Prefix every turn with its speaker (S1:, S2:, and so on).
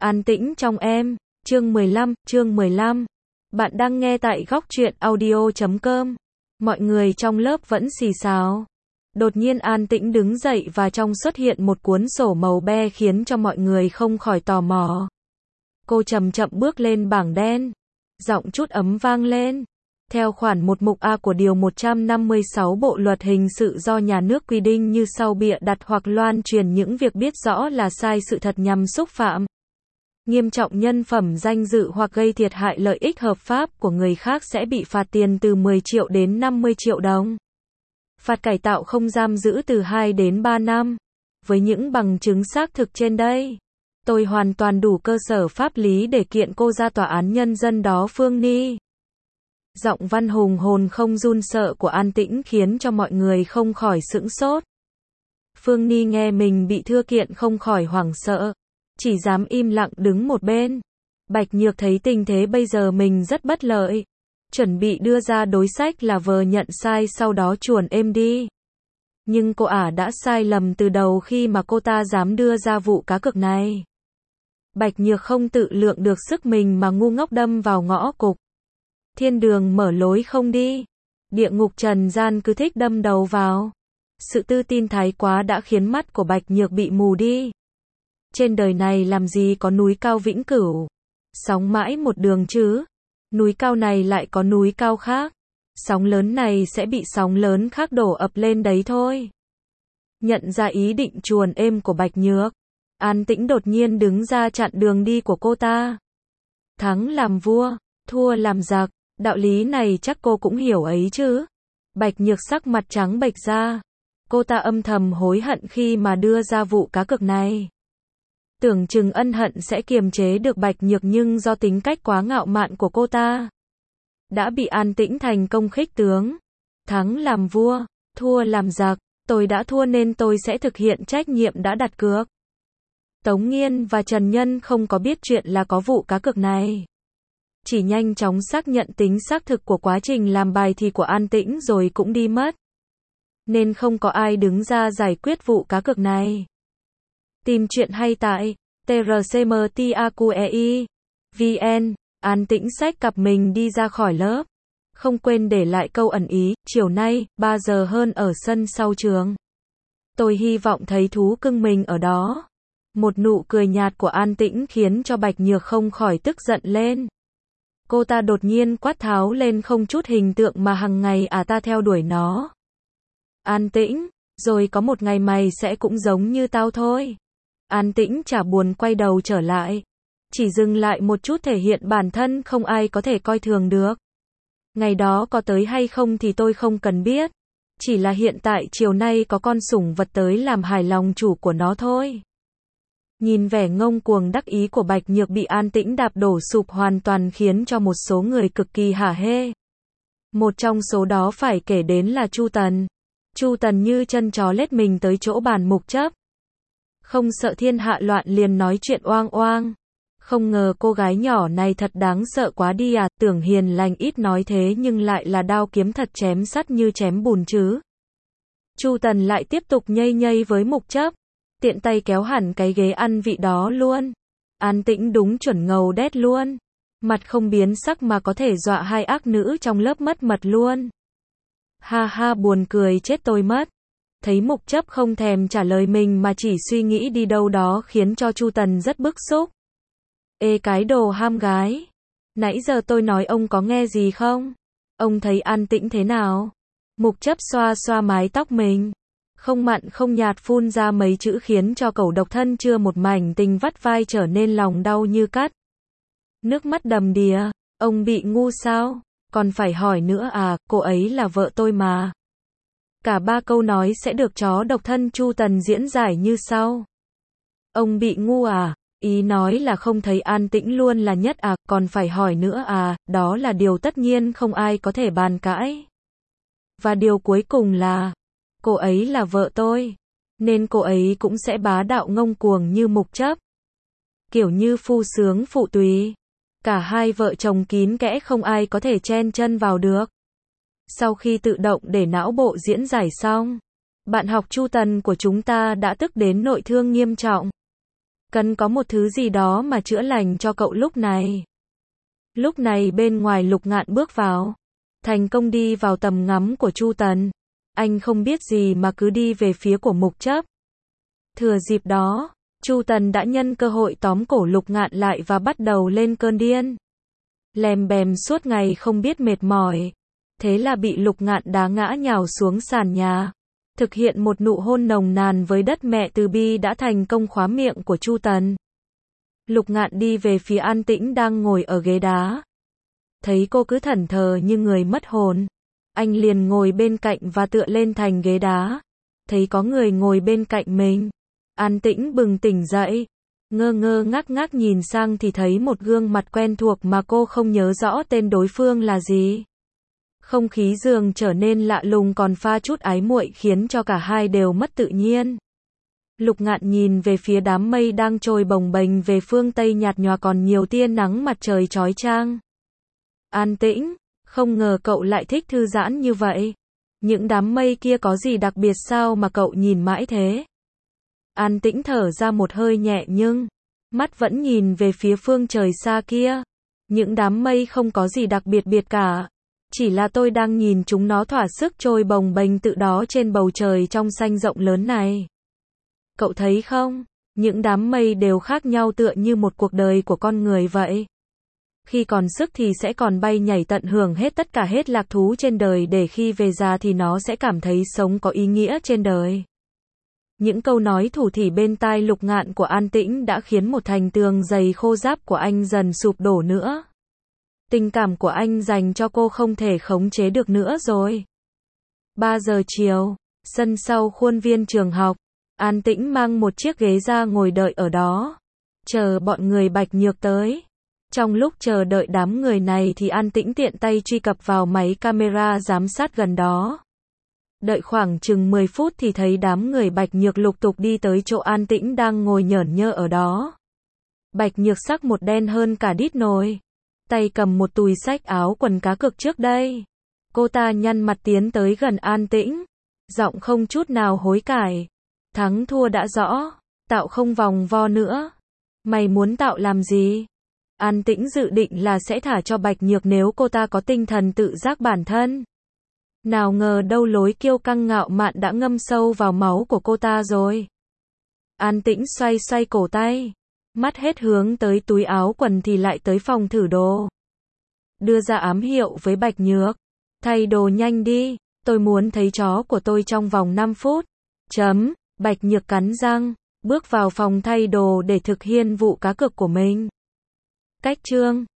S1: An tĩnh trong em, chương 15. Bạn đang nghe tại góc truyện audio.com. Mọi người trong lớp vẫn xì xào. Đột nhiên An Tĩnh đứng dậy và trong xuất hiện một cuốn sổ màu be khiến cho mọi người không khỏi tò mò. Cô chậm chậm bước lên bảng đen. Giọng chút ấm vang lên. Theo khoản 1 mục A của Điều 156 Bộ Luật Hình sự do nhà nước quy định như sau: bịa đặt hoặc loan truyền những việc biết rõ là sai sự thật nhằm xúc phạm nghiêm trọng nhân phẩm danh dự hoặc gây thiệt hại lợi ích hợp pháp của người khác sẽ bị phạt tiền từ 10 triệu đến 50 triệu đồng. Phạt cải tạo không giam giữ từ 2 đến 3 năm. Với những bằng chứng xác thực trên đây, tôi hoàn toàn đủ cơ sở pháp lý để kiện cô ra tòa án nhân dân đó Phương Ni. Giọng văn hùng hồn không run sợ của An Tĩnh khiến cho mọi người không khỏi sững sốt. Phương Ni nghe mình bị thưa kiện không khỏi hoảng sợ, chỉ dám im lặng đứng một bên. Bạch Nhược thấy tình thế bây giờ mình rất bất lợi, chuẩn bị đưa ra đối sách là vờ nhận sai sau đó chuồn êm đi. Nhưng cô ả đã sai lầm từ đầu khi mà cô ta dám đưa ra vụ cá cược này. Bạch Nhược không tự lượng được sức mình mà ngu ngốc đâm vào ngõ cụt. Thiên đường mở lối không đi, địa ngục trần gian cứ thích đâm đầu vào. Sự tự tin thái quá đã khiến mắt của Bạch Nhược bị mù đi. Trên đời này làm gì có núi cao vĩnh cửu, sóng mãi một đường chứ. Núi cao này lại có núi cao khác, sóng lớn này sẽ bị sóng lớn khác đổ ập lên đấy thôi. Nhận ra ý định chuồn êm của Bạch Nhược, An Tĩnh đột nhiên đứng ra chặn đường đi của cô ta. Thắng làm vua, thua làm giặc, đạo lý này chắc cô cũng hiểu ấy chứ. Bạch Nhược sắc mặt trắng bệch ra. Cô ta âm thầm hối hận khi mà đưa ra vụ cá cược này. Tưởng chừng ân hận sẽ kiềm chế được Bạch Nhược, nhưng do tính cách quá ngạo mạn của cô ta, đã bị An Tĩnh thành công khích tướng. Thắng làm vua, thua làm giặc, tôi đã thua nên tôi sẽ thực hiện trách nhiệm đã đặt cược. Tống Nghiên và Trần Nhân không có biết chuyện là có vụ cá cược này, chỉ nhanh chóng xác nhận tính xác thực của quá trình làm bài thi của An Tĩnh rồi cũng đi mất. Nên không có ai đứng ra giải quyết vụ cá cược này. Tìm chuyện hay tại trcmtaqei vn. An Tĩnh xách cặp mình đi ra khỏi lớp, không quên để lại câu ẩn ý: chiều nay 3 giờ hơn ở sân sau trường, tôi hy vọng thấy thú cưng mình ở đó. Một nụ cười nhạt của An Tĩnh khiến cho Bạch Nhược không khỏi tức giận lên. Cô ta đột nhiên quát tháo lên: không chút hình tượng mà hằng ngày ta theo đuổi nó. An Tĩnh, rồi có một ngày mày sẽ cũng giống như tao thôi. An Tĩnh chả buồn quay đầu trở lại, chỉ dừng lại một chút thể hiện bản thân không ai có thể coi thường được. Ngày đó có tới hay không thì tôi không cần biết, chỉ là hiện tại chiều nay có con sủng vật tới làm hài lòng chủ của nó thôi. Nhìn vẻ ngông cuồng đắc ý của Bạch Nhược bị An Tĩnh đạp đổ sụp hoàn toàn khiến cho một số người cực kỳ hả hê. Một trong số đó phải kể đến là Chu Tần. Chu Tần như chân chó lết mình tới chỗ bàn mục chấp. Không sợ thiên hạ loạn liền nói chuyện oang oang. Không ngờ cô gái nhỏ này thật đáng sợ quá đi à, tưởng hiền lành ít nói thế nhưng lại là đao kiếm thật chém sắt như chém bùn chứ. Chu Tần lại tiếp tục nhây nhây với mục chấp, tiện tay kéo hẳn cái ghế ăn vị đó luôn. An Tĩnh đúng chuẩn ngầu đét luôn, mặt không biến sắc mà có thể dọa hai ác nữ trong lớp mất mật luôn. Ha ha, buồn cười chết tôi mất. Thấy mục chấp không thèm trả lời mình mà chỉ suy nghĩ đi đâu đó khiến cho Chu Tần rất bức xúc. Ê cái đồ ham gái, nãy giờ tôi nói ông có nghe gì không? Ông thấy An Tĩnh thế nào? Mục chấp xoa xoa mái tóc mình, không mặn không nhạt phun ra mấy chữ khiến cho cẩu độc thân chưa một mảnh tình vắt vai trở nên lòng đau như cắt. Nước mắt đầm đìa, ông bị ngu sao? Còn phải hỏi nữa à, cô ấy là vợ tôi mà. Cả 3 câu nói sẽ được chó độc thân Chu Tần diễn giải như sau. Ông bị ngu à? Ý nói là không thấy An Tĩnh luôn là nhất à, còn phải hỏi nữa à, đó là điều tất nhiên không ai có thể bàn cãi. Và điều cuối cùng là, cô ấy là vợ tôi, nên cô ấy cũng sẽ bá đạo ngông cuồng như mục chấp. Kiểu như phu sướng phụ tùy. Cả hai vợ chồng kín kẽ không ai có thể chen chân vào được. Sau khi tự động để não bộ diễn giải xong, bạn học Chu Tần của chúng ta đã tức đến nội thương nghiêm trọng. Cần có một thứ gì đó mà chữa lành cho cậu lúc này. Lúc này bên ngoài Lục Ngạn bước vào. Thành công đi vào tầm ngắm của Chu Tần. Anh không biết gì mà cứ đi về phía của Mục Chấp. Thừa dịp đó, Chu Tần đã nhân cơ hội tóm cổ Lục Ngạn lại và bắt đầu lên cơn điên. Lèm bèm suốt ngày không biết mệt mỏi. Thế là bị Lục Ngạn đá ngã nhào xuống sàn nhà. Thực hiện một nụ hôn nồng nàn với đất mẹ từ bi đã thành công khóa miệng của Chu Tần. Lục Ngạn đi về phía An Tĩnh đang ngồi ở ghế đá. Thấy cô cứ thẫn thờ như người mất hồn. Anh liền ngồi bên cạnh và tựa lên thành ghế đá. Thấy có người ngồi bên cạnh mình. An Tĩnh bừng tỉnh dậy. Ngơ ngơ ngác ngác nhìn sang thì thấy một gương mặt quen thuộc mà cô không nhớ rõ tên đối phương là gì. Không khí giường trở nên lạ lùng còn pha chút ái muội khiến cho cả hai đều mất tự nhiên. Lục Ngạn nhìn về phía đám mây đang trôi bồng bềnh về phương Tây nhạt nhòa còn nhiều tia nắng mặt trời chói chang. An Tĩnh, không ngờ cậu lại thích thư giãn như vậy. Những đám mây kia có gì đặc biệt sao mà cậu nhìn mãi thế? An Tĩnh thở ra một hơi nhẹ nhưng mắt vẫn nhìn về phía phương trời xa kia. Những đám mây không có gì đặc biệt cả. Chỉ là tôi đang nhìn chúng nó thỏa sức trôi bồng bềnh tự đó trên bầu trời trong xanh rộng lớn này. Cậu thấy không? Những đám mây đều khác nhau tựa như một cuộc đời của con người vậy. Khi còn sức thì sẽ còn bay nhảy tận hưởng hết tất cả hết lạc thú trên đời để khi về già thì nó sẽ cảm thấy sống có ý nghĩa trên đời. Những câu nói thủ thỉ bên tai Lục Ngạn của An Tĩnh đã khiến một thành tường dày khô ráp của anh dần sụp đổ nữa. Tình cảm của anh dành cho cô không thể khống chế được nữa rồi. 3 giờ chiều, sân sau khuôn viên trường học, An Tĩnh mang một chiếc ghế ra ngồi đợi ở đó. Chờ bọn người Bạch Nhược tới. Trong lúc chờ đợi đám người này thì An Tĩnh tiện tay truy cập vào máy camera giám sát gần đó. Đợi khoảng chừng 10 phút thì thấy đám người Bạch Nhược lục tục đi tới chỗ An Tĩnh đang ngồi nhởn nhơ ở đó. Bạch Nhược sắc một đen hơn cả đít nồi. Tay cầm một túi xách áo quần cá cược trước đây. Cô ta nhăn mặt tiến tới gần An Tĩnh. Giọng không chút nào hối cải. Thắng thua đã rõ. Tạo không vòng vo nữa. Mày muốn tạo làm gì? An Tĩnh dự định là sẽ thả cho Bạch Nhược nếu cô ta có tinh thần tự giác bản thân. Nào ngờ đâu lối kiêu căng ngạo mạn đã ngâm sâu vào máu của cô ta rồi. An Tĩnh xoay xoay cổ tay. Mắt hết hướng tới túi áo quần thì lại tới phòng thử đồ. Đưa ra ám hiệu với Bạch Nhược. Thay đồ nhanh đi, tôi muốn thấy chó của tôi trong vòng 5 phút. Bạch Nhược cắn răng, bước vào phòng thay đồ để thực hiện vụ cá cược của mình. Cách chương